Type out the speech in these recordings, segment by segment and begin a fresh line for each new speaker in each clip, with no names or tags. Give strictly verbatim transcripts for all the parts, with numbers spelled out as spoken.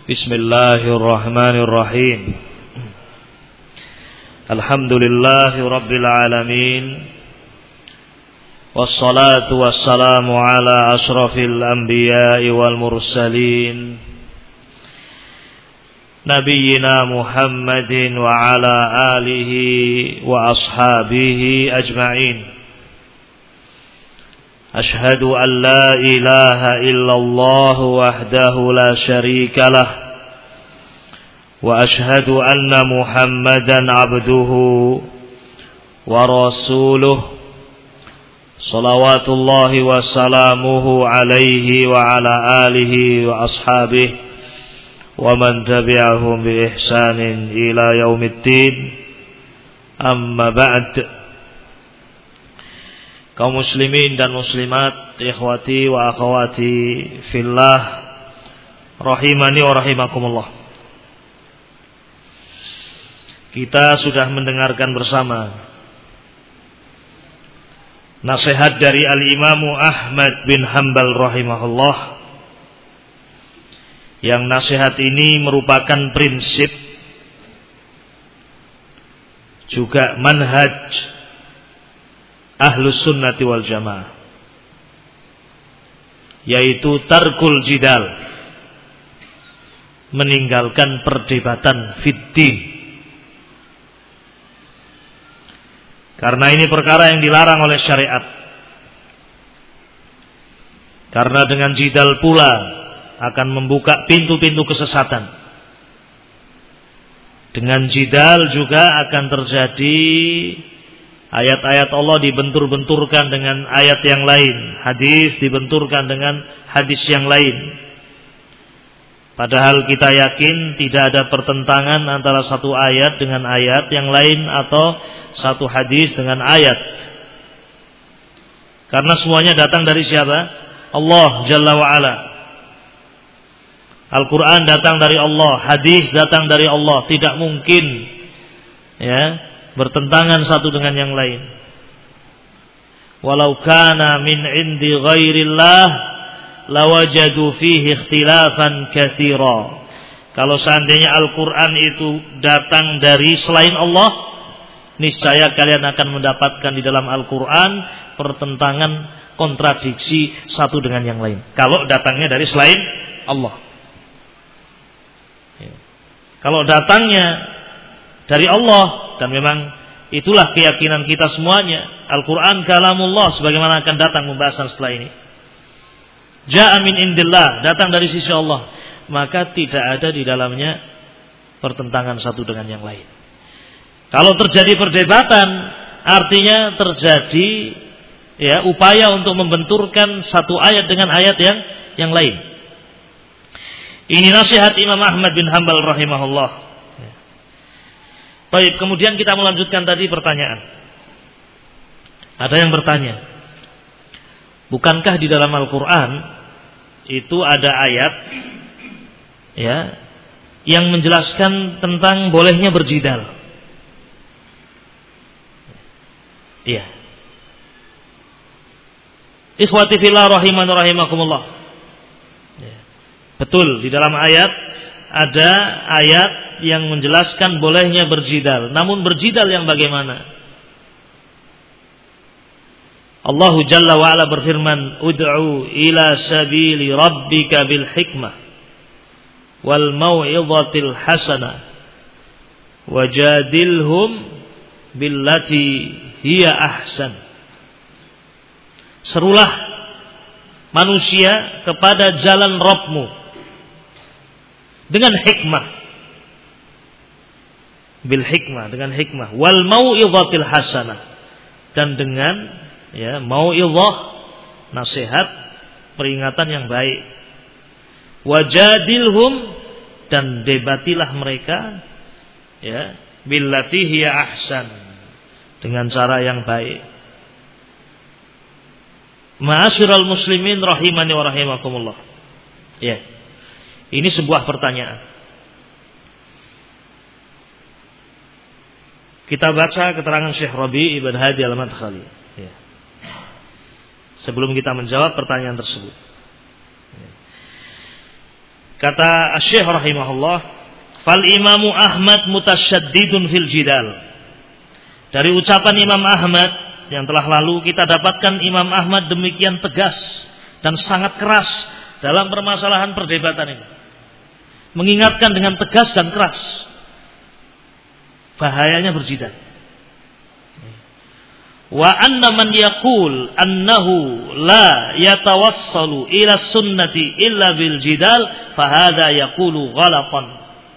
Bismillahirrahmanirrahim. Alhamdulillahi Rabbil Alamin. Wassalatu wassalamu ala ashrafil anbiya'i wal mursalin, Nabiyyina Muhammadin wa ala alihi wa ashabihi ajma'in. Ashhadu an la ilaha illallah wahdahu la syarika lah, wa ashhadu anna Muhammadan abduhu wa rasuluh, salawatullahi wa salamuhu alaihi wa ala alihi wa ashabihi wa man tabi'ahum bi ihsanin ila yaumiddin. Amma ba'd. Kaum muslimin dan muslimat, ikhwati wa akhwati fillah, rahimani wa rahimakumullah. Kita sudah mendengarkan bersama nasihat dari Al-Imamu Ahmad bin Hanbal rahimahullah, yang nasihat ini merupakan prinsip juga manhaj Ahlus Sunnati wal Jamaah, yaitu tarkul jidal, meninggalkan perdebatan fiddin. Karena ini perkara yang dilarang oleh syariat. Karena dengan jidal pula akan membuka pintu-pintu kesesatan. Dengan jidal juga akan terjadi ayat-ayat Allah dibentur-benturkan dengan ayat yang lain, hadis dibenturkan dengan hadis yang lain. Padahal kita yakin tidak ada pertentangan antara satu ayat dengan ayat yang lain atau satu hadis dengan ayat. Karena semuanya datang dari siapa? Allah Jalla wa'ala. Al-Quran datang dari Allah, hadis datang dari Allah. Tidak mungkin ya bertentangan satu dengan yang lain. Walau kana min indi ghairillah lawajadu fihi ikhtilafan katsira. Kalau seandainya Al-Quran itu datang dari selain Allah, niscaya kalian akan mendapatkan di dalam Al-Quran pertentangan, kontradiksi satu dengan yang lain. Kalau datangnya dari selain Allah. Kalau datangnya dari Allah, dan memang itulah keyakinan kita semuanya, Al-Quran kalamullah, sebagaimana akan datang pembahasan setelah ini. Ja'a min indillah, datang dari sisi Allah, maka tidak ada di dalamnya pertentangan satu dengan yang lain. Kalau terjadi perdebatan, artinya terjadi ya upaya untuk membenturkan satu ayat dengan ayat yang yang lain. Ini nasihat Imam Ahmad bin Hanbal rahimahullah. Baik, kemudian kita melanjutkan tadi pertanyaan. Ada yang bertanya, bukankah di dalam Al-Quran itu ada ayat ya yang menjelaskan tentang bolehnya berjidal? Iya. Ikhwati fillah rahiman rahimakumullah. Ya. Betul, di dalam ayat ada ayat yang menjelaskan bolehnya berjidal. Namun berjidal yang bagaimana? Allah Jalla wa'ala berfirman, Ud'u ila sabili rabbika bil hikmah wal mau'izatil hasanah wajadilhum billati hiya ahsan. Serulah manusia kepada jalan Rabbmu dengan hikmah, bil hikmah, dengan hikmah, wal mau'izatil hasanah, dan dengan ya mau'izah, nasihat, peringatan yang baik. Wajadilhum, dan debatilah mereka ya billati hiya ahsan, dengan cara yang baik. Ma'asyiral muslimin rahimani wa rahimakumullah. Ya. Ini sebuah pertanyaan. Kita baca keterangan Syekh Rabi' Ibn Hadi Al-Madkhali. Ya. Sebelum kita menjawab pertanyaan tersebut. Kata Syekh rahimahullah, fal imamu Ahmad mutasyaddidun fil jidal. Dari ucapan Imam Ahmad yang telah lalu kita dapatkan Imam Ahmad demikian tegas dan sangat keras dalam permasalahan perdebatan ini. Mengingatkan dengan tegas dan keras bahayanya berjidal. Wa anna man yaqul annahu la yatawassalu ila sunnati illa bil jidal fahadha yaqulu ghalatan.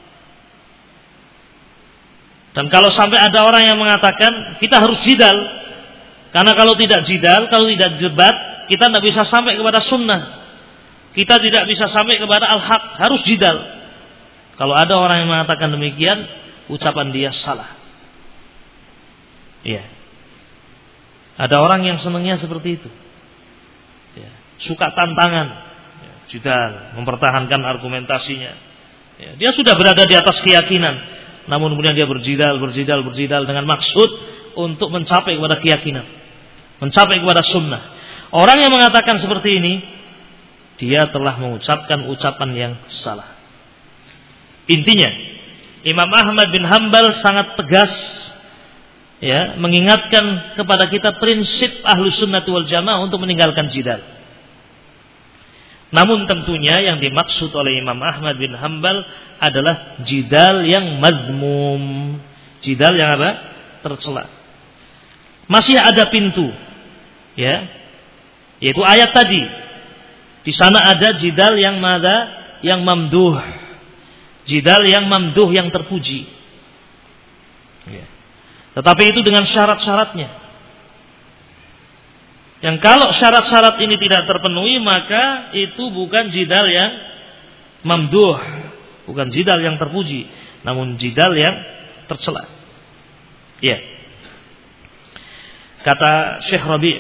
Dan kalau sampai ada orang yang mengatakan kita harus jidal, karena kalau tidak jidal, kalau tidak debat, kita tidak bisa sampai kepada sunnah. Kita tidak bisa sampai kepada al-haq, harus jidal. Kalau ada orang yang mengatakan demikian, ucapan dia salah. Iya. Ada orang yang senangnya seperti itu. Ya. Suka tantangan, ya. Jidal, mempertahankan argumentasinya. Ya. Dia sudah berada di atas keyakinan, namun kemudian dia berjidal, berjidal, berjidal dengan maksud untuk mencapai kepada keyakinan, mencapai kepada sunnah. Orang yang mengatakan seperti ini, dia telah mengucapkan ucapan yang salah. Intinya, Imam Ahmad bin Hanbal sangat tegas, ya, mengingatkan kepada kita prinsip Ahlus Sunnah wal Jamaah untuk meninggalkan jidal. Namun tentunya yang dimaksud oleh Imam Ahmad bin Hanbal adalah jidal yang mazmum, jidal yang apa? Tercela. Masih ada pintu, ya, yaitu ayat tadi. Di sana ada jidal yang mana? Yang mamduh. Jidal yang mamduh, yang terpuji. Ya. Tetapi itu dengan syarat-syaratnya. Yang kalau syarat-syarat ini tidak terpenuhi, maka itu bukan jidal yang mamduh, bukan jidal yang terpuji, namun jidal yang tercela. Ya. Kata Syekh Rabi',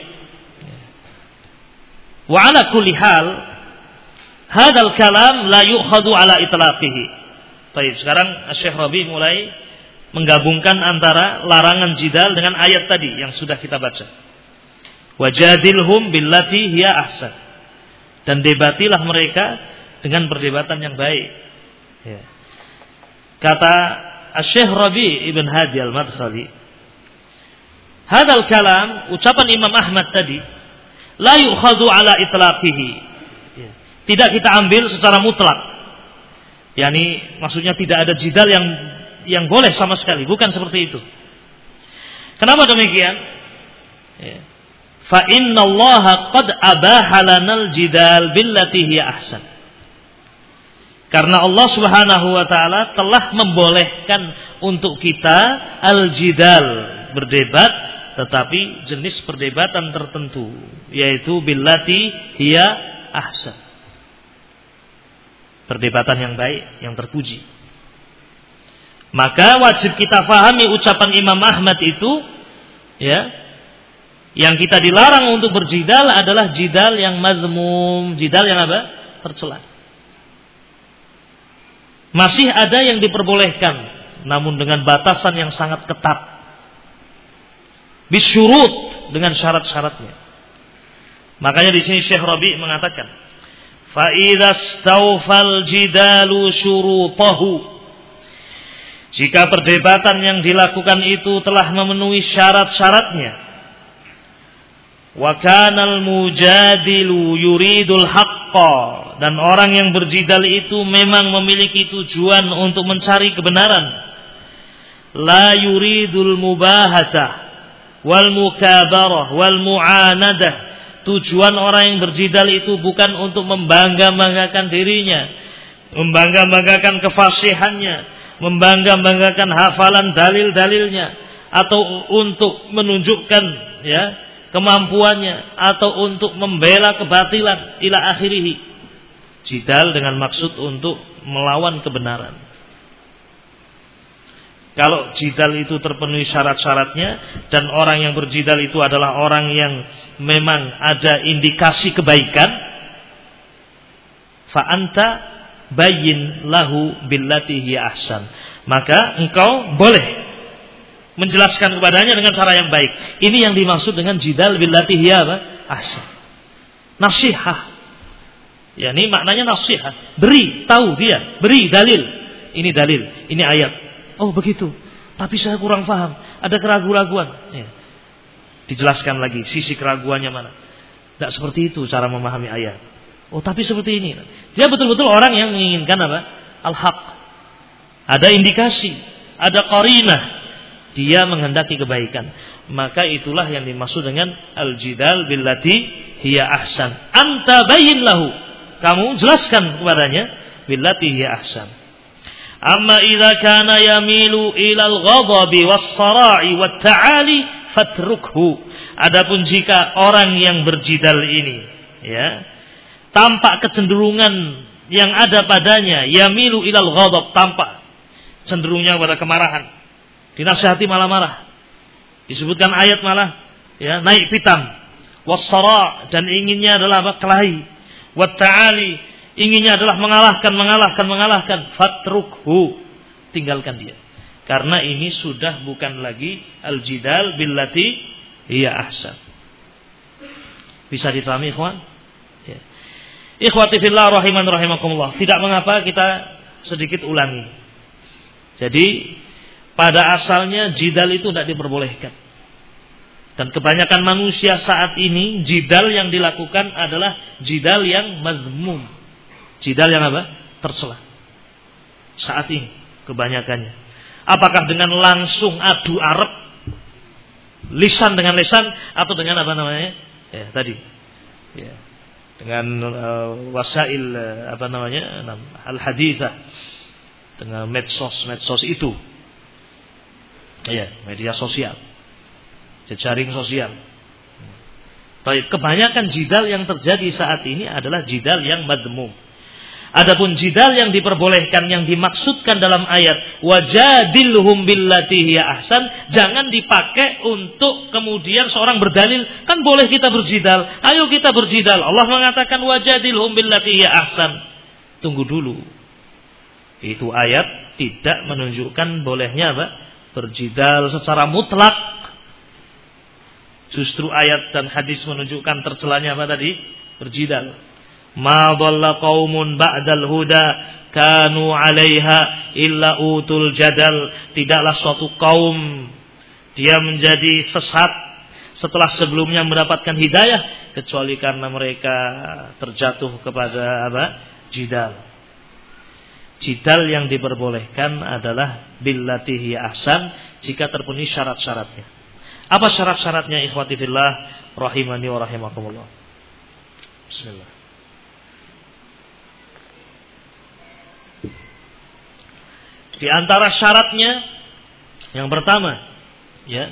wa ala kulli hal hadzal kalam la yu'khadhu ala itlaqihi. Baik, sekarang Syekh Rabi mulai menggabungkan antara larangan jidal dengan ayat tadi yang sudah kita baca. Wajadilhum billati hiya ahsan. Dan debatilah mereka dengan perdebatan yang baik. Ya. Kata Syekh Rabi ibn Hadi al-Madkhali, hadzal kalam, ucapan Imam Ahmad tadi, la yu'khadhu ala itlaqihi. Ya. Tidak kita ambil secara mutlak. Yani maksudnya tidak ada jidal yang yang boleh sama sekali, bukan seperti itu. Kenapa demikian? Ya. Fa innallaha qad abaha lanal jidal billati hiya ahsan. Karena Allah Subhanahu wa taala telah membolehkan untuk kita al-jidal, berdebat, tetapi jenis perdebatan tertentu, yaitu billati hiya ahsan. Perdebatan yang baik, yang terpuji. Maka wajib kita fahami ucapan Imam Ahmad itu, ya, yang kita dilarang untuk berjidal adalah jidal yang mazmum, jidal yang apa? Tercela. Masih ada yang diperbolehkan, namun dengan batasan yang sangat ketat. Bisyurut, dengan syarat-syaratnya. Makanya di sini Syekh Rabi mengatakan, fa idza stawfal jidalu syurutahu. Jika perdebatan yang dilakukan itu telah memenuhi syarat-syaratnya, wa kanal mujadilu yuridul haqqa, dan orang yang berjidal itu memang memiliki tujuan untuk mencari kebenaran, la yuridul mubahatah wal mukabarah wal mu'anadah. Tujuan orang yang berjidal itu bukan untuk membangga-banggakan dirinya, membangga-banggakan kefasihannya, membangga-banggakan hafalan dalil-dalilnya, atau untuk menunjukkan, ya, kemampuannya, atau untuk membela kebatilan ila akhirih. Jidal dengan maksud untuk melawan kebenaran. Kalau jidal itu terpenuhi syarat-syaratnya, dan orang yang berjidal itu adalah orang yang memang ada indikasi kebaikan, fa anta bayyin lahu billati hiya ahsan, maka engkau boleh menjelaskan kepadanya dengan cara yang baik. Ini yang dimaksud dengan jidal billati hiya ahsan. Nasihat. Ya, ini maknanya nasihat. Beri tahu dia, beri dalil. Ini dalil, ini ayat. Oh begitu. Tapi saya kurang paham. Ada keraguan-keraguan. Ya. Dijelaskan lagi sisi keraguannya mana. Tidak seperti itu cara memahami ayat. Oh tapi seperti ini. Dia betul-betul orang yang menginginkan apa? Al-haq. Ada indikasi, ada qarinah. Dia menghendaki kebaikan. Maka itulah yang dimaksud dengan al-jidal billati hiya ahsan. Anta bayyin lahu. Kamu jelaskan kepadanya billati hiya ahsan. Amma idza kana yamilu ila al-ghadabi was-sara'i wat-ta'ali fatrukhu. Adapun jika orang yang berjidal ini ya, tampak kecenderungan yang ada padanya yamilu ila al-ghadab, tampak cenderungnya pada kemarahan. Dinasihati malah marah. Disebutkan ayat malah ya naik pitam. Was-sara' dan inginnya adalah apa? Kelahi. Wat-ta'ali inginnya adalah mengalahkan, mengalahkan, mengalahkan. Fatrukhu, tinggalkan dia. Karena ini sudah bukan lagi al-jidal billati hiya ahsan. Bisa dipahami ikhwan? Ya. Ikhwati fillah rahiman rahimakumullah. Tidak mengapa kita sedikit ulangi. Jadi pada asalnya jidal itu tidak diperbolehkan. Dan kebanyakan manusia saat ini jidal yang dilakukan adalah jidal yang mazmum. Jidal yang apa? Tercela. Saat ini kebanyakannya. Apakah dengan langsung adu arep, lisan dengan lisan, atau dengan apa namanya? Ya tadi. Ya. Dengan uh, wasail uh, apa namanya? Al-hadithah. Dengan medsos-medsos itu. Ya, media sosial. Jejaring sosial. Baik, kebanyakan jidal yang terjadi saat ini adalah jidal yang madmum. Adapun jidal yang diperbolehkan, yang dimaksudkan dalam ayat wajadilhum billati hiya ahsan, jangan dipakai untuk kemudian seorang berdalil, kan boleh kita berjidal, ayo kita berjidal. Allah mengatakan wajadilhum billati hiya ahsan. Tunggu dulu. Itu ayat tidak menunjukkan bolehnya apa? Berjidal secara mutlak. Justru ayat dan hadis menunjukkan tercelanya apa tadi? Berjidal. Ma dhalla qaumun ba'dal huda kanu 'alaiha illa utul jadal. Tidaklah suatu kaum dia menjadi sesat setelah sebelumnya mendapatkan hidayah kecuali karena mereka terjatuh kepada apa? Jidal. Jidal yang diperbolehkan adalah billati hiya ahsan jika terpenuhi syarat-syaratnya. Apa syarat-syaratnya ikhwati fillah rahimani wa rahimakumullah. Bismillah. Di antara syaratnya yang pertama ya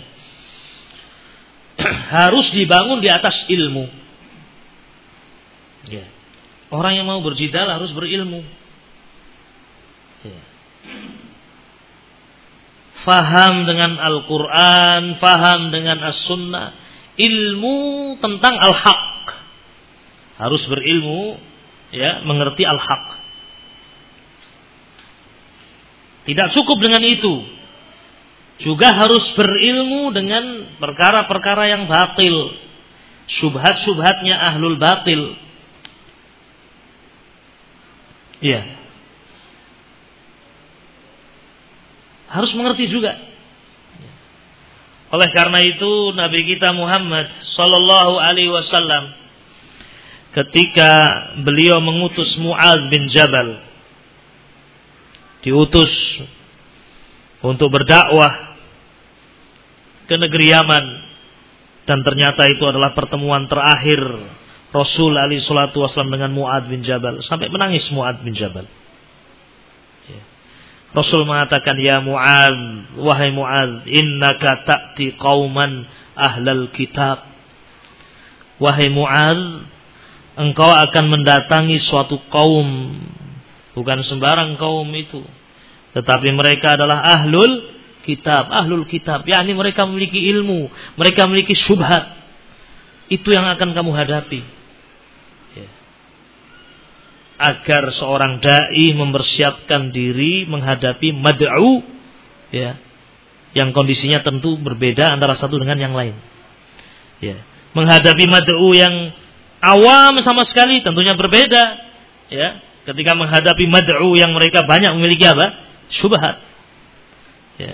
harus dibangun di atas ilmu. Ya. Orang yang mau berjidal harus berilmu. Ya. Faham dengan Al-Quran, faham dengan As-Sunnah, ilmu tentang Al-Haq. Harus berilmu, ya, mengerti Al-Haq. Tidak cukup dengan itu. Juga harus berilmu dengan perkara-perkara yang batil. Syubhat-syubhatnya ahlul batil. Iya. Harus mengerti juga. Oleh karena itu Nabi kita Muhammad sallallahu alaihi wasallam ketika beliau mengutus Mu'adz bin Jabal, diutus untuk berdakwah ke negeri Yaman, dan ternyata itu adalah pertemuan terakhir Rasul alaihi salatu wasallam dengan Mu'adz bin Jabal, sampai menangis Mu'adz bin Jabal. Rasul mengatakan, ya Mu'adz, wahai Mu'adz, innaka ta'ti qauman ahlal kitab. Wahai Mu'adz, engkau akan mendatangi suatu kaum, bukan sembarang kaum itu, tetapi mereka adalah ahlul kitab. Ahlul kitab, yakni mereka memiliki ilmu, mereka memiliki syubhat. Itu yang akan kamu hadapi. Agar seorang dai mempersiapkan diri menghadapi mad'u, ya, yang kondisinya tentu berbeda antara satu dengan yang lain. Ya, menghadapi mad'u yang awam sama sekali tentunya berbeda ya, ketika menghadapi mad'u yang mereka banyak memiliki apa? Syubhat. Ya.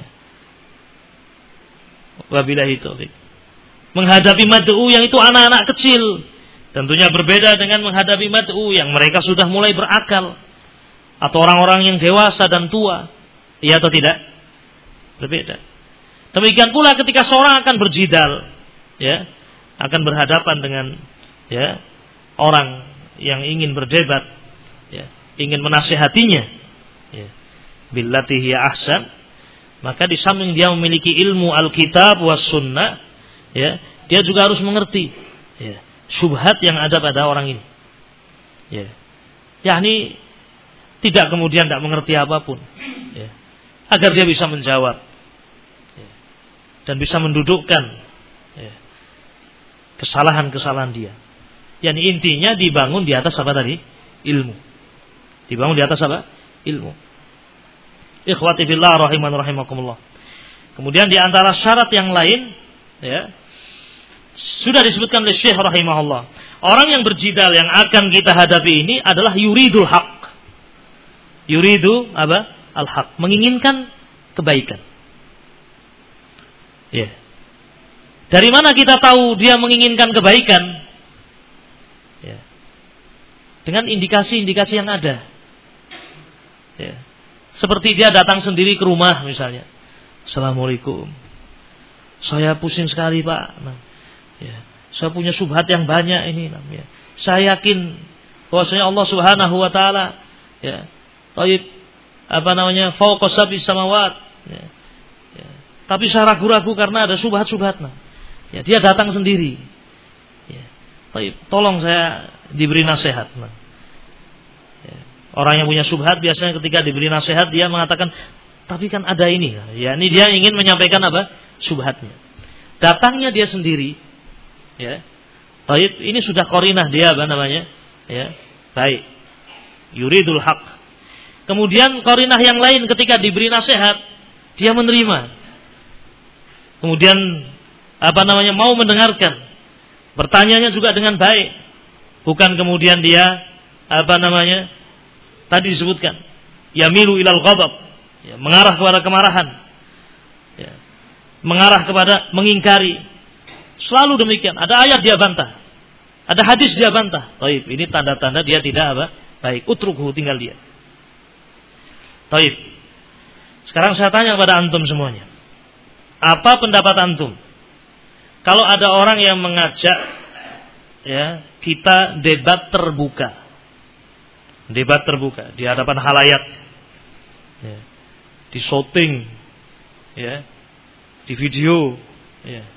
Wabillahi taufik. Menghadapi mad'u yang itu anak-anak kecil, tentunya berbeda dengan menghadapi mad'u yang mereka sudah mulai berakal atau orang-orang yang dewasa dan tua. Iya atau tidak? Berbeda. Demikian pula ketika seorang akan berjidal, ya, akan berhadapan dengan ya orang yang ingin berdebat, ya, ingin menasihatinya, ya, billati hiya ahsan, maka di samping dia memiliki ilmu Alkitab was sunnah, ya, dia juga harus mengerti, ya, syubhat yang ada pada orang ini, ya, yakni tidak kemudian tidak mengerti apapun, ya, agar dia bisa menjawab, ya, dan bisa mendudukkan, ya, kesalahan-kesalahan dia. Yang intinya dibangun di atas apa tadi? Ilmu. Dibangun di atas apa? Ilmu. Ikhwati fillah rahiman rahimakumullah. Kemudian di antara syarat yang lain, ya, sudah disebutkan oleh Syekh rahimahullah. Orang yang berjidal yang akan kita hadapi ini adalah yuridul haq. Yuridu apa? Al-haq, menginginkan kebaikan. Ya. Dari mana kita tahu dia menginginkan kebaikan? Ya. Dengan indikasi-indikasi yang ada. Ya. Seperti dia datang sendiri ke rumah misalnya. Assalamualaikum. Saya pusing sekali Pak. Nah, ya. Saya punya syubhat yang banyak ini. Nah, ya. Saya yakin bahwasanya Allah Subhanahu Wa Taala, ya, taib apa namanya fauqa sab'is samawat. Ya. Ya. Tapi saya ragu-ragu karena ada syubhat-syubhat. Nah, ya, dia datang sendiri. Ya. Taib, tolong saya diberi nasihat. Nah. Ya. Orang yang punya syubhat biasanya ketika diberi nasihat dia mengatakan, tapi kan ada ini. Ya, ini dia ingin menyampaikan apa? Syubhatnya. Datangnya dia sendiri. Ya. Taib, ini sudah qarinah dia apa namanya? Ya. Baik. Yuridul haq. Kemudian qarinah yang lain ketika diberi nasihat dia menerima. Kemudian apa namanya mau mendengarkan. Bertanyanya juga dengan baik. Bukan kemudian dia apa namanya tadi disebutkan yamilu ilal ghadab, ya, mengarah kepada kemarahan, ya, mengarah kepada mengingkari. Selalu demikian. Ada ayat dia bantah, ada hadis dia bantah. Taib, ini tanda-tanda dia tidak apa? Baik, utrukhu, tinggal dia. Taib. Sekarang saya tanya kepada antum semuanya. Apa pendapat antum? Kalau ada orang yang mengajak, ya, kita debat terbuka, debat terbuka di hadapan khalayak, ya, di shooting, ya, di video, ya,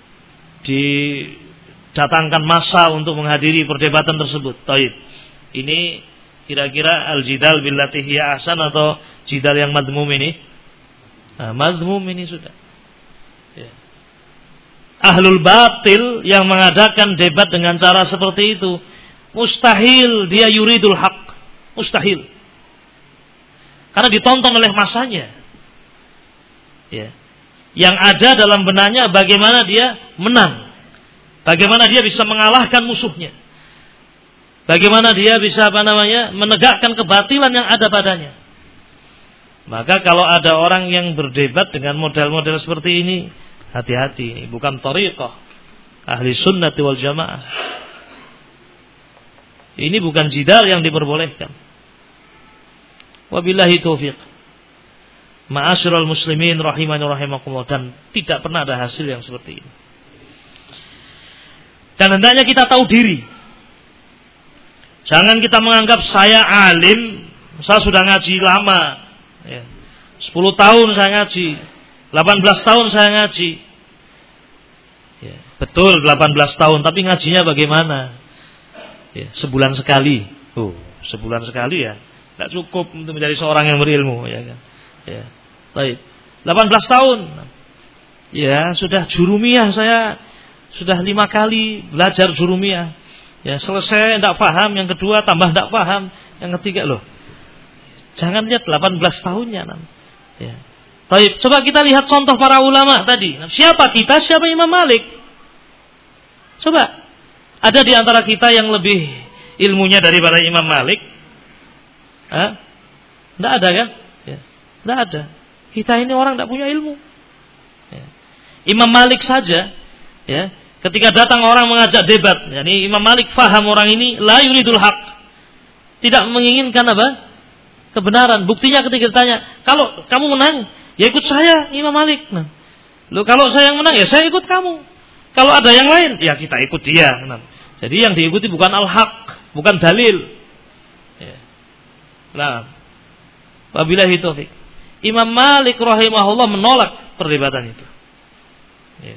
didatangkan massa untuk menghadiri perdebatan tersebut. Taib. Ini kira-kira al-jidal billati hiya ahsan atau jidal yang madmum ini? Nah, madmum ini sudah. Ya. Ahlul batil yang mengadakan debat dengan cara seperti itu, mustahil dia yuridul haq. Mustahil. Karena ditonton oleh masanya. Ya. Yang ada dalam benaknya bagaimana dia menang. Bagaimana dia bisa mengalahkan musuhnya. Bagaimana dia bisa apa namanya menegakkan kebatilan yang ada padanya. Maka kalau ada orang yang berdebat dengan model-model seperti ini, hati-hati, ini bukan thariqah ahli sunnati wal jamaah. Ini bukan jidal yang diperbolehkan. Wabillahi taufiq. Ma'asyiral muslimin rahimani rahimakumullah, dan tidak pernah ada hasil yang seperti ini. Dan hendaknya kita tahu diri. Jangan kita menganggap saya alim, saya sudah ngaji lama, ya. sepuluh tahun saya ngaji, delapan belas tahun saya ngaji. Ya, betul delapan belas tahun, tapi ngajinya bagaimana? Ya, sebulan sekali. Oh, sebulan sekali ya, tidak cukup untuk menjadi seorang yang berilmu, ya kan? Ya, baik. delapan belas tahun, ya sudah jurumiyah, saya sudah lima kali belajar jurumiyah. Ya, selesai tidak paham, yang kedua tambah tidak paham, yang ketiga loh. Jangan lihat delapan belas tahunnya. Ya. Baik, coba kita lihat contoh para ulama tadi. Siapa kita? Siapa Imam Malik? Coba, ada di antara kita yang lebih ilmunya daripada Imam Malik? Hah? Tidak ada kan? Ya. Tidak ada. Kita ini orang tidak punya ilmu. Ya. Imam Malik saja, ya, ketika datang orang mengajak debat, yani Imam Malik faham orang ini la yuridul haq, tidak menginginkan apa? Kebenaran. Buktinya ketika ditanya, kalau kamu menang, ya ikut saya, Imam Malik. Nah, lo kalau saya yang menang, ya saya ikut kamu. Kalau ada yang lain, ya kita ikut dia. Nah, jadi yang diikuti bukan al-haq, bukan dalil. Ya. Nah, wabillahi taufik. Imam Malik rahimahullah menolak perdebatan itu. Ya.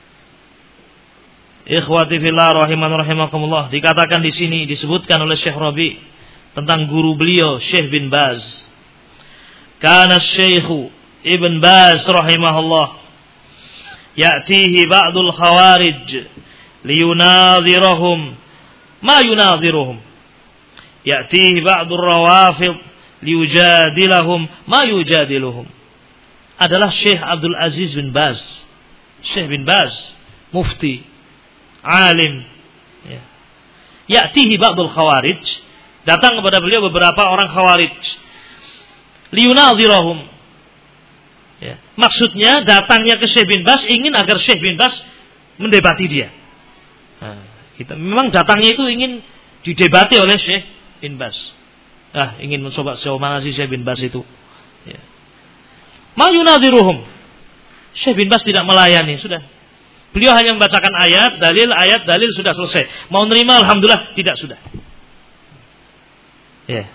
Ikhwati fillah rahiman rahimakumullah, dikatakan di sini disebutkan oleh Syekh Rabi tentang guru beliau Syekh bin Baz. Kana Syekh Ibn Baz rahimahullah ya'tihi ba'dul khawarij liyunadhirahum ma yunadhiruhum. Ya'tihi ba'dur rawafid liyujadilahum ma yujadiluhum. Adalah Syekh Abdul Aziz bin Baz. Syekh bin Baz, mufti, alim. Ya. Ya'tihi ba'dul khawarij, datang kepada beliau beberapa orang khawarij. Liyunadhirahum. Ya. Maksudnya datangnya ke Syekh bin Baz ingin agar Syekh bin Baz mendebati dia. Nah, kita memang datangnya itu ingin didebati oleh Syekh bin Baz. Ah, ingin mencoba sejauh mana sih Syekh bin Baz itu. Ya. Ma yunadhiruhum. Syekh bin Baz tidak melayani, sudah. Beliau hanya membacakan ayat, dalil, ayat, dalil, sudah selesai. Mau nerima, alhamdulillah, tidak, sudah. Ya.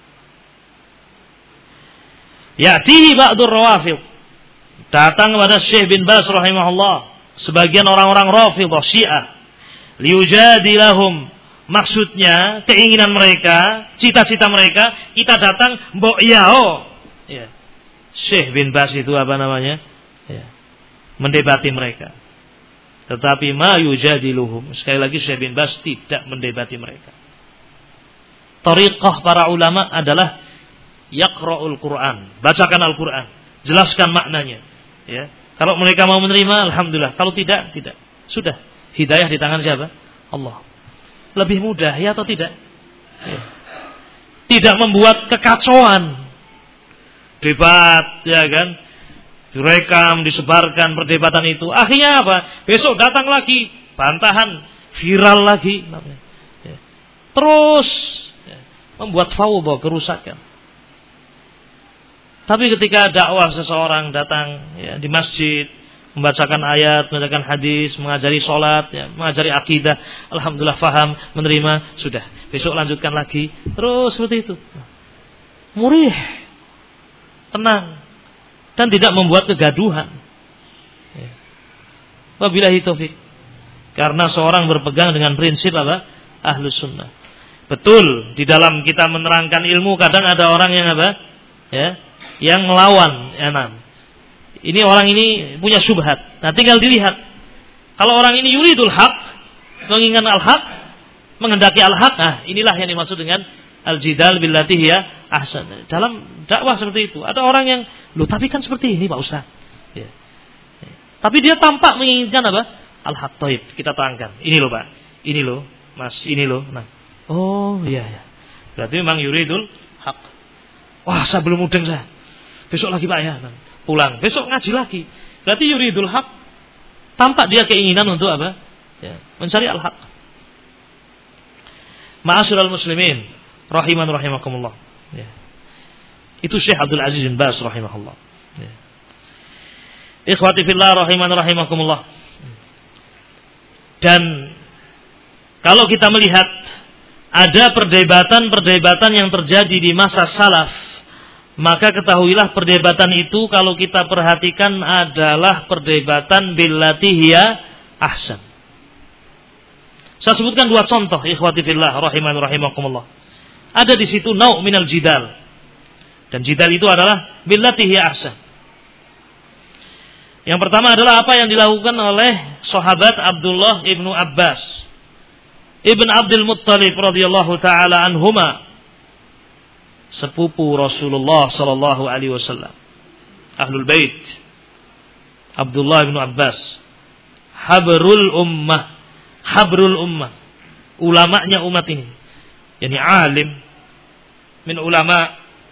Ya'tihi ba'dur rawafid. Datang kepada Syekh bin Baz rahimahullah sebagian orang-orang Rafidhah Syiah. Liyujadilahum. Maksudnya, keinginan mereka, cita-cita mereka, kita datang mbok yao. Ya. Syekh bin Baz itu apa namanya? Ya. Mendebati mereka. Tetapi ma yujadiluhum. Sekali lagi Syekh bin Baz tidak mendebati mereka. Tariqah para ulama adalah yaqra'ul Quran, bacakan Al-Quran, jelaskan maknanya. Ya. Kalau mereka mau menerima, alhamdulillah. Kalau tidak, tidak. Sudah. Hidayah di tangan siapa? Allah. Lebih mudah, ya atau tidak? Ya. Tidak membuat kekacauan. Debat, ya kan? Direkam, disebarkan perdebatan itu. Akhirnya apa? Besok datang lagi, bantahan, viral lagi. Ya. Terus ya, membuat fawdha, kerusakan. Tapi ketika dakwah seseorang datang ya, di masjid, membacakan ayat, membacakan hadis, mengajari sholat, ya, mengajari akidah, alhamdulillah faham, menerima, sudah. Besok lanjutkan lagi, terus seperti itu. Murih, tenang, dan tidak membuat kegaduhan. Ya. Wabillahi taufik. Karena seorang berpegang dengan prinsip apa? Ahlus sunnah. Betul, di dalam kita menerangkan ilmu kadang ada orang yang apa? Ya, yang melawan, enam. Ini orang ini punya syubhat. Nah, tinggal dilihat. Kalau orang ini yuridul haq, menginginkan al-haq, menghendaki al-haq, nah inilah yang dimaksud dengan al-jidal billati hiya ahsan. Dalam dakwah seperti itu, ada orang yang, loh tapi kan seperti ini Pak Ustaz. Ya. Ya. Tapi dia tampak menginginkan apa? Al-haq. Taib, kita terangkan. Ini loh Pak, ini loh Mas, ini loh. Nah, oh iya ya. Berarti memang yuridul haq. Wah, saya belum mudeng saya. Besok lagi Pak ya, pulang. Besok ngaji lagi. Berarti yuridul haq. Tampak dia keinginan untuk apa? Ya, mencari al-haq. Ma'asyiral muslimin, rahiman rahimakumullah. Ya. Itu Syekh Abdul Aziz bin Baz rahimahullah. Ya. Ikhwati fillah rahiman rahimakumullah. Dan kalau kita melihat ada perdebatan-perdebatan yang terjadi di masa salaf, maka ketahuilah perdebatan itu kalau kita perhatikan adalah perdebatan billati hiya ahsan. Saya sebutkan dua contoh, ikhwati fillah rahiman rahimakumullah. Ada di situ nau' minal jidal. Dan jidal itu adalah billati hiya ahsan. Yang pertama adalah apa yang dilakukan oleh sahabat Abdullah ibnu Abbas, Ibn Abdul Muttalib radhiyallahu taala anhuma, sepupu Rasulullah sallallahu alaihi wasallam, Ahlul Bait, Abdullah bin Abbas, habrul ummah, habrul ummah, ulamanya umat ini, yakni alim, min ulama.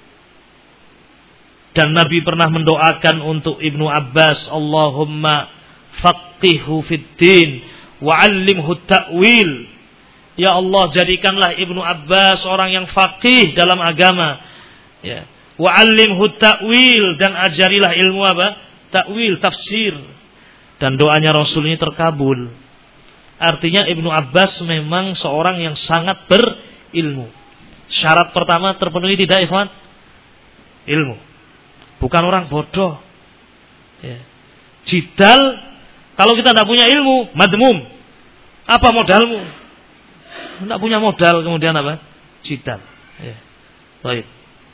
Dan Nabi pernah mendoakan untuk Ibnu Abbas, Allahumma faqihhu fid din wa 'allimhu ta'wil. Ya Allah, jadikanlah Ibnu Abbas orang yang faqih dalam agama. Ya. Wa 'allimhu ta'wil, dan ajarilah ilmu apa? Ta'wil, tafsir. Dan doanya Rasul ini terkabul. Artinya Ibnu Abbas memang seorang yang sangat berilmu. Syarat pertama terpenuhi tidak, ikhwan? Ilmu. Bukan orang bodoh. Ya. Jidal, kalau kita tidak punya ilmu, madmum. Apa modalmu? Tidak punya modal, kemudian apa? Jidal. Ya. Baik.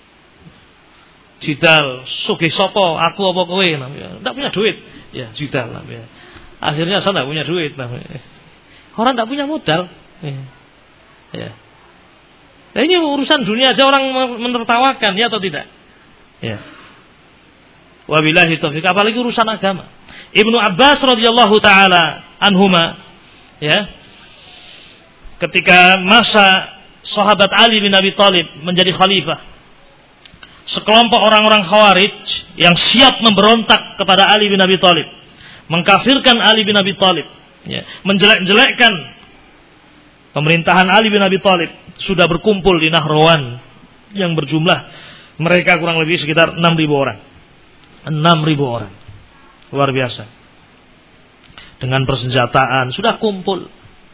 Jidal, sugih sopo, aku apa kowe? Tidak punya duit. Ya, jidal. Ya. Akhirnya saya tidak punya duit. Orang tidak punya modal. Ya. Ya. Nah, ini urusan dunia aja orang menertawakan, ya atau tidak? Ya. Wabillahi taufiq, apalagi urusan agama. Ibnu Abbas radhiyallahu taala anhuma, ya, ketika masa sahabat Ali bin Abi Thalib menjadi khalifah, sekelompok orang-orang Khawarij yang siap memberontak kepada Ali bin Abi Thalib, mengkafirkan Ali bin Abi Thalib, ya, menjelek-jelekkan pemerintahan Ali bin Abi Thalib, sudah berkumpul di Nahrawan yang berjumlah mereka kurang lebih sekitar enam ribu orang. enam ribu orang. Luar biasa. Dengan persenjataan sudah kumpul.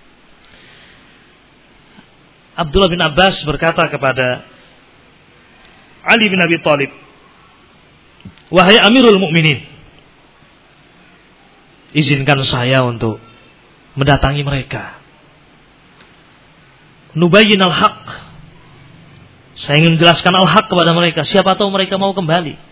Abdullah bin Abbas berkata kepada Ali bin Abi Thalib, "Wahai Amirul Mukminin, izinkan saya untuk mendatangi mereka. Nubayyin al-haq. Saya ingin menjelaskan al-haq kepada mereka. Siapa tahu mereka mau kembali.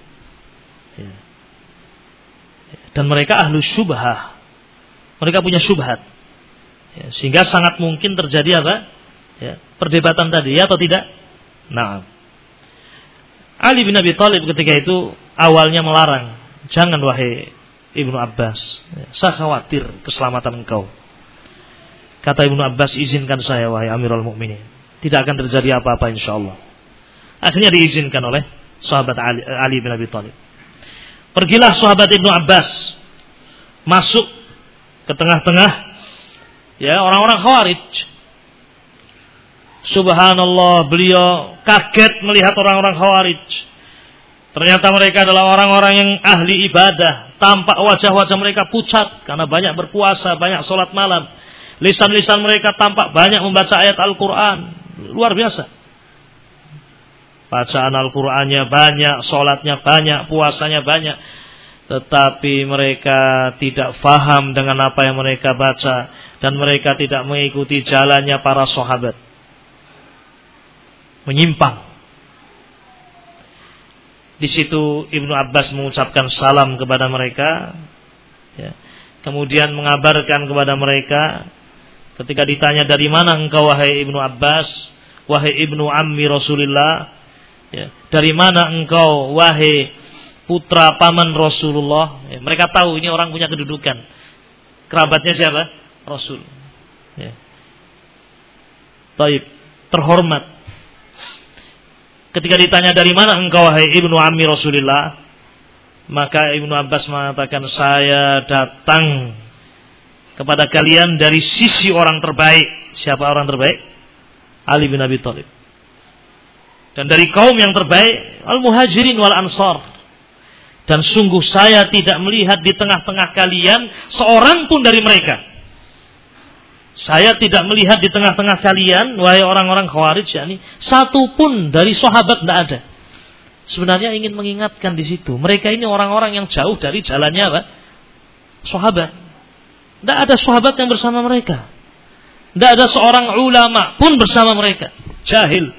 Dan mereka ahlu syubhah. Mereka punya syubhat. Ya, sehingga sangat mungkin terjadi apa? Ya, perdebatan tadi, ya atau tidak? Nah, Ali bin Abi Thalib ketika itu awalnya melarang, jangan wahai Ibnu Abbas, ya, saya khawatir keselamatan engkau. Kata Ibnu Abbas, izinkan saya wahai Amirul Mukminin, tidak akan terjadi apa-apa insyaallah. Akhirnya diizinkan oleh sahabat Ali, Ali bin Abi Thalib. Pergilah sahabat Ibnu Abbas masuk ke tengah-tengah, ya, orang-orang Khawarij. Subhanallah, beliau kaget melihat orang-orang Khawarij. Ternyata mereka adalah orang-orang yang ahli ibadah. Tampak wajah-wajah mereka pucat karena banyak berpuasa, banyak sholat malam. Lisan-lisan mereka tampak banyak membaca ayat Al-Quran. Luar biasa. Bacaan Al-Qurannya banyak, sholatnya banyak, puasanya banyak. Tetapi mereka tidak faham dengan apa yang mereka baca. Dan mereka tidak mengikuti jalannya para sahabat. Menyimpang. Di situ Ibnu Abbas mengucapkan salam kepada mereka. Ya. Kemudian mengabarkan kepada mereka. Ketika ditanya, dari mana engkau wahai Ibnu Abbas? Wahai Ibnu Ammi Rasulullah. Ya, dari mana engkau wahai putra paman Rasulullah? Ya, mereka tahu ini orang punya kedudukan. Kerabatnya siapa? Rasul. Ya. Taib, terhormat. Ketika ditanya dari mana engkau wahai Ibnu Ammi Rasulullah, maka Ibnu Abbas mengatakan, saya datang kepada kalian dari sisi orang terbaik. Siapa orang terbaik? Ali bin Abi Thalib. Dan dari kaum yang terbaik, Al-Muhajirin wal Ansar. Dan sungguh saya tidak melihat di tengah-tengah kalian seorang pun dari mereka. Saya tidak melihat di tengah-tengah kalian, wahai orang-orang Khawarij, yakni satu pun dari sahabat tidak ada. Sebenarnya ingin mengingatkan di situ, mereka ini orang-orang yang jauh dari jalannya apa? Sahabat. Tidak ada sahabat yang bersama mereka. Tidak ada seorang ulama pun bersama mereka. Jahil.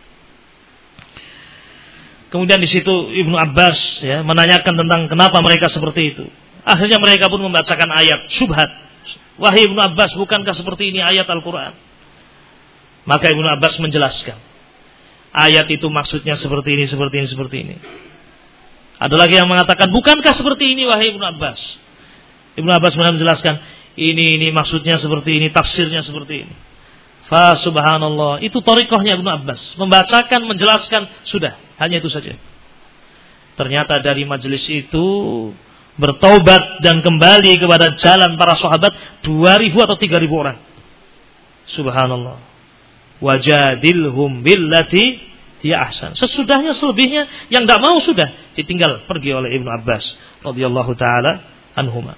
Kemudian di situ Ibnu Abbas, ya, menanyakan tentang kenapa mereka seperti itu. Akhirnya mereka pun membacakan ayat syubhat. Wahai Ibnu Abbas, bukankah seperti ini ayat Al-Quran? Maka Ibnu Abbas menjelaskan. Ayat itu maksudnya seperti ini, seperti ini, seperti ini. Ada lagi yang mengatakan, bukankah seperti ini wahai Ibnu Abbas? Ibnu Abbas menjelaskan, ini ini maksudnya seperti ini, tafsirnya seperti ini. Fa subhanallah, itu thariqahnya Ibnu Abbas, membacakan, menjelaskan, sudah, hanya itu saja. Ternyata dari majelis itu bertaubat dan kembali kepada jalan para sahabat dua ribu atau tiga ribu orang. Subhanallah. Wajadilhum billati hiya ahsan. Sesudahnya, selebihnya yang tidak mau sudah ditinggal pergi oleh Ibnu Abbas radhiyallahu taala anhuma.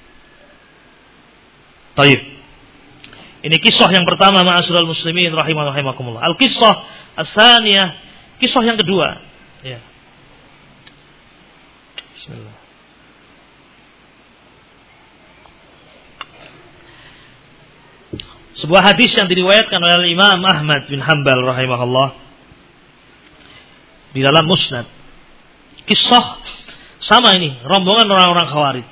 Baik. Ini kisah yang pertama, ma'asyiral muslimin rahimahullah rahimakumullah. Al-qissah as-tsaniyah, kisah yang kedua. Ya. Bismillah. Sebuah hadis yang diriwayatkan oleh Imam Ahmad bin Hanbal rahimahullah di dalam Musnad. Kisah sama ini, rombongan orang-orang Khawarij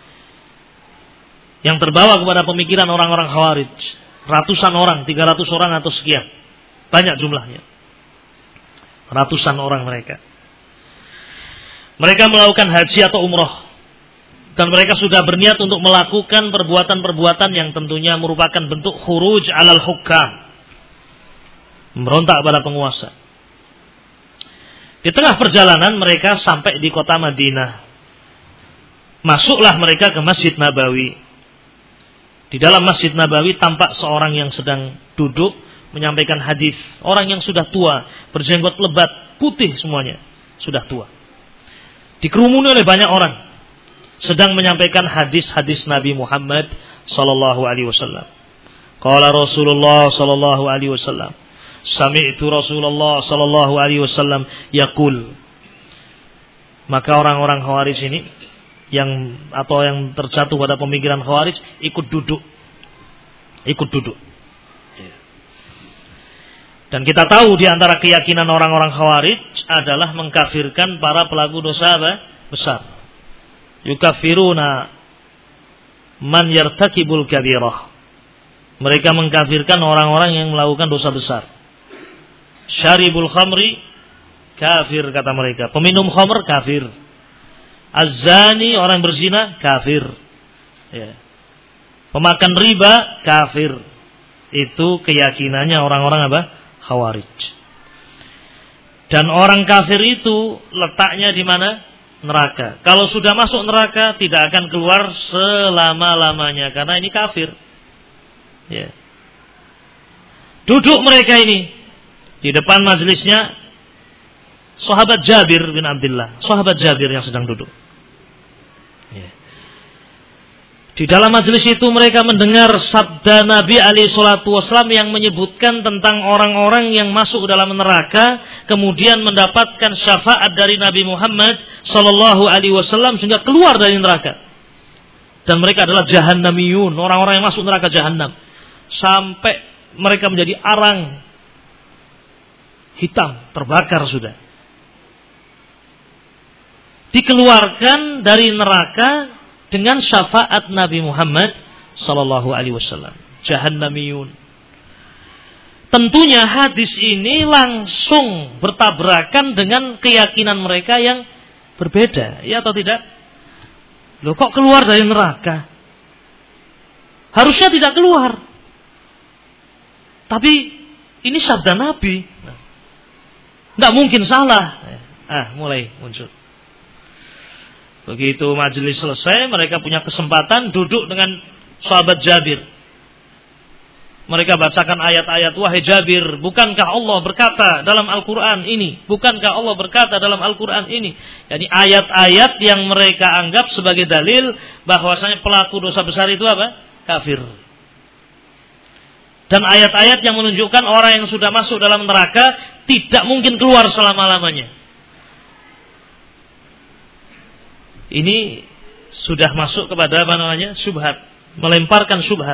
yang terbawa kepada pemikiran orang-orang Khawarij. Ratusan orang, tiga ratus orang atau sekian. Banyak jumlahnya. Ratusan orang mereka. Mereka melakukan haji atau umrah. Dan mereka sudah berniat untuk melakukan perbuatan-perbuatan yang tentunya merupakan bentuk khuruj alal hukam. Memberontak pada penguasa. Di tengah perjalanan mereka sampai di kota Madinah. Masuklah mereka ke Masjid Nabawi. Di dalam Masjid Nabawi tampak seorang yang sedang duduk menyampaikan hadis. Orang yang sudah tua, berjenggot lebat, putih semuanya, sudah tua. Dikerumuni oleh banyak orang, sedang menyampaikan hadis-hadis Nabi Muhammad sallallahu alaihi wasallam. Qala Rasulullah sallallahu alaihi wasallam, sami'tu Rasulullah sallallahu alaihi wasallam yaqul. Maka orang-orang Khawarij ini yang atau yang terjatuh pada pemikiran Khawarij ikut duduk. Ikut duduk. Dan kita tahu di antara keyakinan orang-orang Khawarij adalah mengkafirkan para pelaku dosa besar. Yukafiruna man yartakibul kabirah. Mereka mengkafirkan orang-orang yang melakukan dosa besar. Syaribul khamri kafir kata mereka. Peminum khamr kafir. Az-zani orang berzina kafir. Ya. Pemakan riba kafir. Itu keyakinannya orang-orang apa? Khawarij. Dan orang kafir itu letaknya di mana? Neraka. Kalau sudah masuk neraka tidak akan keluar selama-lamanya karena ini kafir. Ya. Duduk mereka ini di depan majelisnya sahabat Jabir bin Abdullah, sahabat Jabir yang sedang duduk. Ya. Di dalam majelis itu mereka mendengar sabda Nabi alaihi salatu wasallam yang menyebutkan tentang orang-orang yang masuk dalam neraka kemudian mendapatkan syafaat dari Nabi Muhammad sallallahu alaihi wasallam sehingga keluar dari neraka. Dan mereka adalah jahannamiyun, orang-orang yang masuk neraka jahanam. Sampai mereka menjadi arang hitam, terbakar sudah. Dikeluarkan dari neraka dengan syafaat Nabi Muhammad sallallahu alaihi wasallam. Jahannamiyun. Tentunya hadis ini langsung bertabrakan dengan keyakinan mereka yang berbeda, ya atau tidak? Loh kok keluar dari neraka? Harusnya tidak keluar. Tapi ini sabda Nabi. Tidak mungkin salah. Ah, mulai muncul. Begitu majelis selesai, mereka punya kesempatan duduk dengan sahabat Jabir. Mereka bacakan ayat-ayat, wahai Jabir, bukankah Allah berkata dalam Al-Quran ini? Bukankah Allah berkata dalam Al-Quran ini? Jadi ayat-ayat yang mereka anggap sebagai dalil bahwasanya pelaku dosa besar itu apa? Kafir. Dan ayat-ayat yang menunjukkan orang yang sudah masuk dalam neraka tidak mungkin keluar selama-lamanya. Ini sudah masuk kepada apa namanya? Syubhat. Melemparkan syubhat.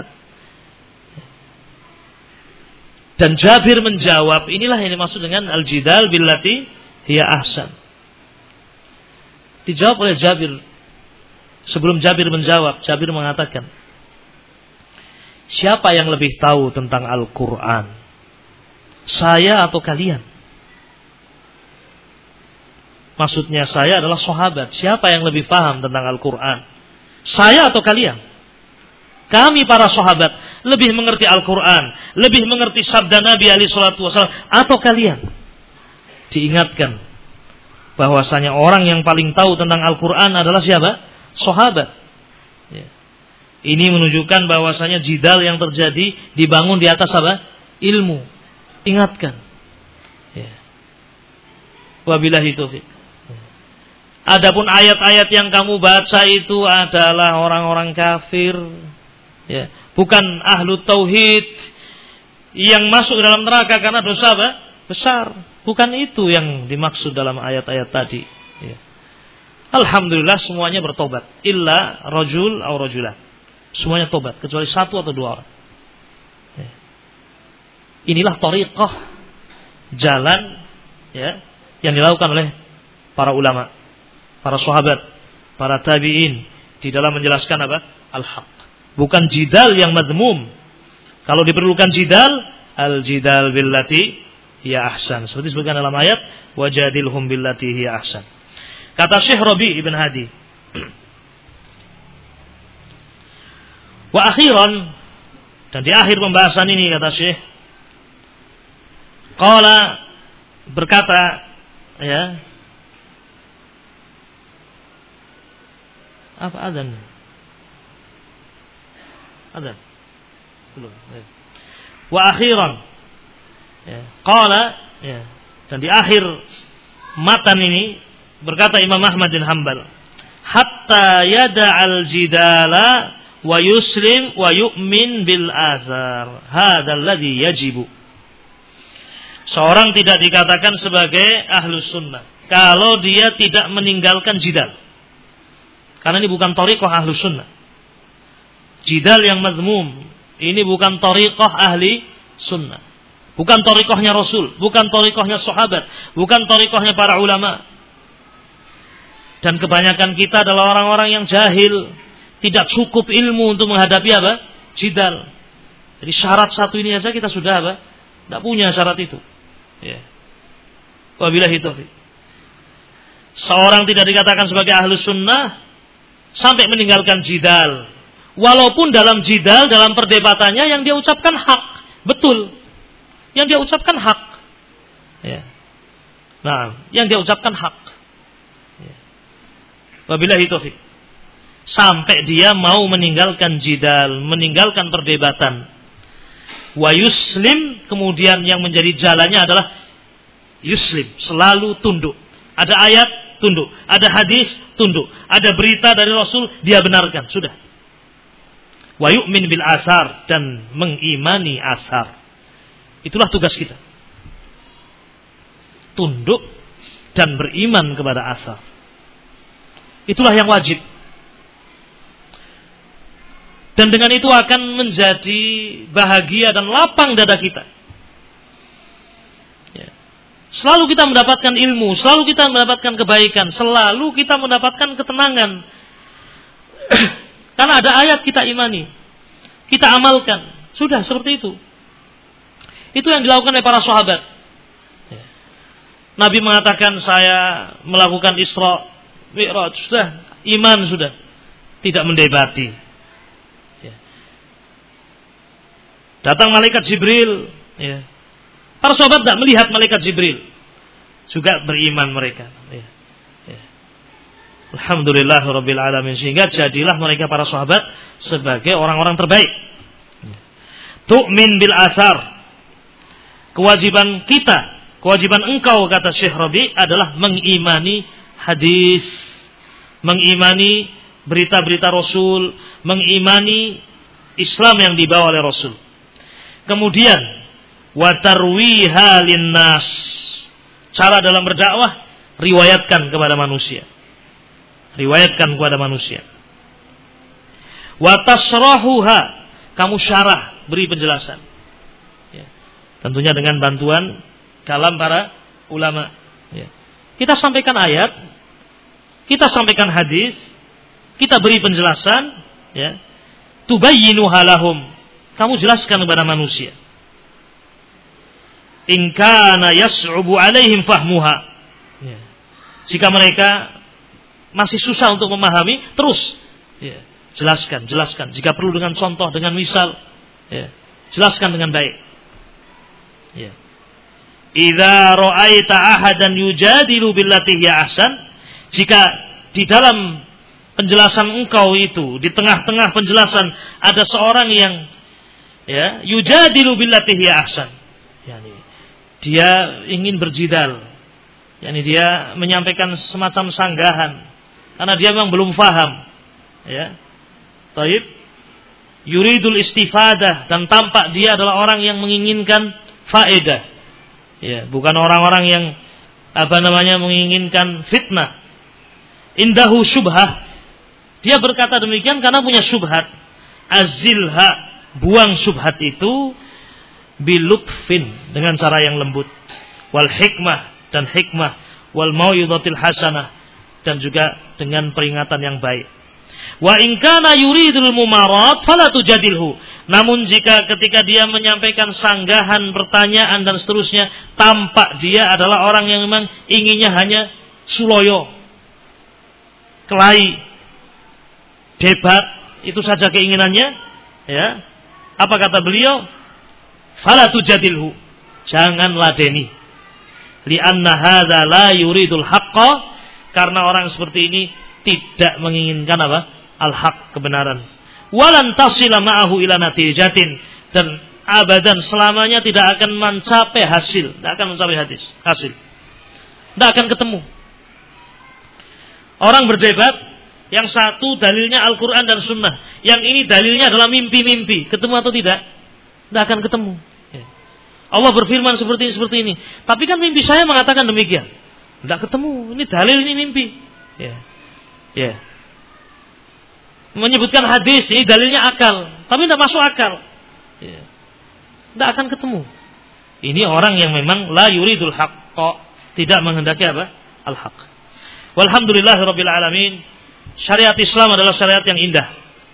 Dan Jabir menjawab, inilah yang dimaksud dengan al-jidal billati hiya ahsan. Dijawab oleh Jabir. Sebelum Jabir menjawab, Jabir mengatakan, siapa yang lebih tahu tentang Al-Quran? Saya atau kalian? Maksudnya saya adalah sahabat. Siapa yang lebih paham tentang Al-Quran? Saya atau kalian? Kami para sahabat. lebih mengerti Al-Quran, lebih mengerti sabda Nabi alaihi salatu wasallam, atau kalian? Diingatkan bahwasanya orang yang paling tahu tentang Al-Quran adalah siapa? Sahabat. Ya. Ini menunjukkan bahwasanya jidal yang terjadi dibangun di atas apa? Ilmu. Ingatkan. Ya. Wabillahi taufiq. Adapun ayat-ayat yang kamu baca itu adalah orang-orang kafir, ya, bukan ahlu tauhid yang masuk dalam neraka karena dosa apa? Besar. Bukan itu yang dimaksud dalam ayat-ayat tadi. Ya. Alhamdulillah semuanya bertobat, illa rajul atau rajulah. Semuanya tobat kecuali satu atau dua orang. Ya. Inilah thariqah, jalan, ya, yang dilakukan oleh para ulama, para sahabat, para tabi'in di dalam menjelaskan apa? Al-haq. Bukan jidal yang madmum. Kalau diperlukan jidal, al-jidal billati hiya ahsan. Seperti disebutkan dalam ayat, wajadilhum billati hiya ahsan. Kata Syekh Rabi' Ibn Hadi. Wa akhiran, dan di akhir pembahasan ini kata Syekh, qala, berkata, ya, apa adzan? Adzan. Belum. Ya. Wa akhiran. Ya, qala, ya, dan di akhir matan ini berkata Imam Ahmad bin Hanbal, hatta yada'al jidala wa yuslim wa yu'min bil azar. Hadzal ladzi yajibu. Seorang tidak dikatakan sebagai ahlus sunnah kalau dia tidak meninggalkan jidal. Karena ini bukan thariqah ahlus sunnah. Jidal yang mazmum, ini bukan thariqah ahli sunnah. Bukan thariqahnya Rasul, bukan thariqahnya sahabat, bukan thariqahnya para ulama. Dan kebanyakan kita adalah orang-orang yang jahil, tidak cukup ilmu untuk menghadapi apa? Jidal. Jadi syarat satu ini aja kita sudah apa? Tidak punya syarat itu. Ya. Wabillahi taufiq. Seorang tidak dikatakan sebagai ahlus sunnah sampai meninggalkan jidal. Walaupun dalam jidal, dalam perdebatannya yang dia ucapkan hak. Betul. Yang dia ucapkan hak. Ya. Nah, yang dia ucapkan hak. Ya. Wabillahi taufiq. Sampai dia mau meninggalkan jidal, meninggalkan perdebatan. Wa yuslim, kemudian yang menjadi jalannya adalah yuslim, selalu tunduk. Ada ayat, tunduk. Ada hadis, tunduk. Ada berita dari Rasul, dia benarkan. Sudah. Wa yu'min bil asar, dan mengimani asar. Itulah tugas kita. Tunduk dan beriman kepada asar. Itulah yang wajib. Dan dengan itu akan menjadi bahagia dan lapang dada kita. Ya. Selalu kita mendapatkan ilmu, selalu kita mendapatkan kebaikan, selalu kita mendapatkan ketenangan. Karena ada ayat kita imani, kita amalkan. Sudah seperti itu. Itu yang dilakukan oleh para sahabat. Ya. Nabi mengatakan saya melakukan Isra, Mi'raj, sudah iman sudah, tidak mendebati. Datang malaikat Jibril, ya. Para sahabat tidak melihat malaikat Jibril, juga beriman mereka. Ya. Ya. Alhamdulillahirabbil alamin, sehingga jadilah mereka para sahabat sebagai orang-orang terbaik. Ya. Tu'min bil asar. Kewajiban kita, kewajiban engkau kata Syekh Rabi adalah mengimani hadis, mengimani berita-berita Rasul, mengimani Islam yang dibawa oleh Rasul. Kemudian watarwiha linnas. Cara dalam berdakwah, riwayatkan kepada manusia. Riwayatkan kepada manusia. Watasrahuha, kamu syarah, beri penjelasan. Ya. Tentunya dengan bantuan kalam para ulama. Ya. Kita sampaikan ayat, kita sampaikan hadis, kita beri penjelasan, ya. Tubayyinuha lahum. Kamu jelaskan kepada manusia. In kana yas'ubu alaihim fahmuha. Ya. Jika mereka masih susah untuk memahami, terus ya, jelaskan, jelaskan. Jika perlu dengan contoh, dengan misal, Ya. Jelaskan dengan baik. Ya. Idza ra'aita ahadan yujadilu billati hiya ahsan, jika di dalam penjelasan engkau itu, di tengah-tengah penjelasan ada seorang yang ya, yujadilu billati hiya ahsan. Yani dia ingin berjidal. Yani dia menyampaikan semacam sanggahan karena dia memang belum faham. Ya. Taib yuridul istifadah, dan tampak dia adalah orang yang menginginkan faedah. Ya, bukan orang-orang yang apa namanya menginginkan fitnah. Indahu syubhah. Dia berkata demikian karena punya syubhat. Azilha, buang syubhat itu bilutfin, dengan cara yang lembut. Wal hikmah, dan hikmah. Wal mau'izatil hasanah, dan juga dengan peringatan yang baik. Wa in kana yuridul mumarat fala tujadilhu. Namun jika ketika dia menyampaikan sanggahan, pertanyaan dan seterusnya, tampak dia adalah orang yang memang inginnya hanya suloyo, kelahi, debat, itu saja keinginannya, ya. Apa kata beliau? Fala tujadilhu. Jangan ladeni. Li'anna hadza la yuridul haqqa, karena orang seperti ini tidak menginginkan apa? Al-haq, kebenaran. Walan tasila ma'ahu ila natijatin, dan abadan selamanya tidak akan mencapai hasil, tidak akan mencapai hadis, hasil. Tidak akan ketemu. Orang berdebat, yang satu dalilnya Al-Quran dan Sunnah, yang ini dalilnya adalah mimpi-mimpi. Ketemu atau tidak? Tidak akan ketemu. Allah berfirman seperti ini, seperti ini. Tapi kan mimpi saya mengatakan demikian. Tidak ketemu. Ini dalil, ini mimpi. Ya. Ya. Menyebutkan hadis, ini dalilnya akal, tapi tidak masuk akal. Ya. Tidak akan ketemu. Ini orang yang memang la yuridul haqqa, tidak menghendaki apa? Al-haq. Walhamdulillahirabbil alamin. Syariat Islam adalah syariat yang indah.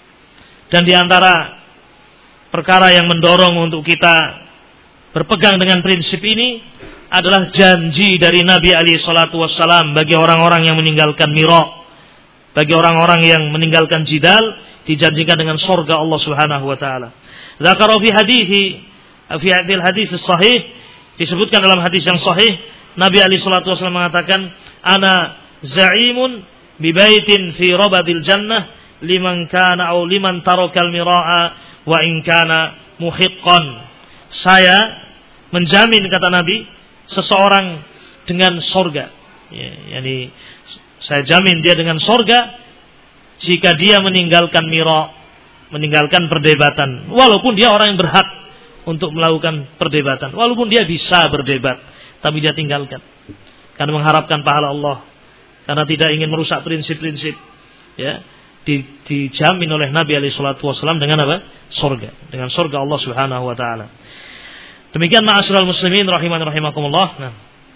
Dan di antara perkara yang mendorong untuk kita berpegang dengan prinsip ini adalah janji dari Nabi alaihi salatu wassalam bagi orang-orang yang meninggalkan mira', bagi orang-orang yang meninggalkan jidal, dijanjikan dengan surga Allah Subhanahu wa taala. Dzakara fi hadithi fi hadil hadis sahih, disebutkan dalam hadis yang sahih, Nabi alaihi salatu wasallam mengatakan, "Ana za'imun bi baitin fi rabadil jannah liman kana aw liman tarakal mira'a wa in kana muhiqqan." Saya menjamin, kata Nabi, seseorang dengan surga. Ya, yani saya jamin dia dengan surga jika dia meninggalkan mira', meninggalkan perdebatan. Walaupun dia orang yang berhak untuk melakukan perdebatan, walaupun dia bisa berdebat, tapi dia tinggalkan karena mengharapkan pahala Allah, karena tidak ingin merusak prinsip-prinsip. Ya, di, dijamin oleh Nabi alaihi salatu wasallam dengan apa? Surga, dengan surga Allah Subhanahu wa taala. Demikian ma'asyiral muslimin rahiman rahimakumullah. Nah,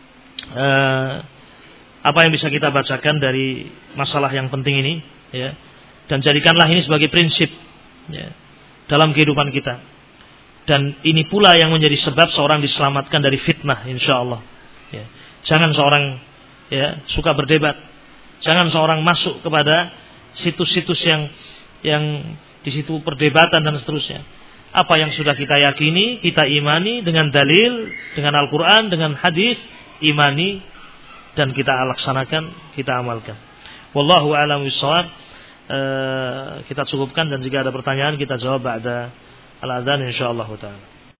uh, apa yang bisa kita bacakan dari masalah yang penting ini, ya, dan jadikanlah ini sebagai prinsip, ya, dalam kehidupan kita. Dan ini pula yang menjadi sebab seorang diselamatkan dari fitnah, insyaallah. Ya. Jangan seorang ya suka berdebat, jangan seorang masuk kepada situs-situs yang yang di situ perdebatan dan seterusnya. Apa yang sudah kita yakini, kita imani dengan dalil, dengan Al-Quran, dengan hadis, imani dan kita laksanakan, kita amalkan. Wallahu a'lam bishawab. E, kita cukupkan, dan jika ada pertanyaan kita jawab ba'da al-adzan insyaallah taala.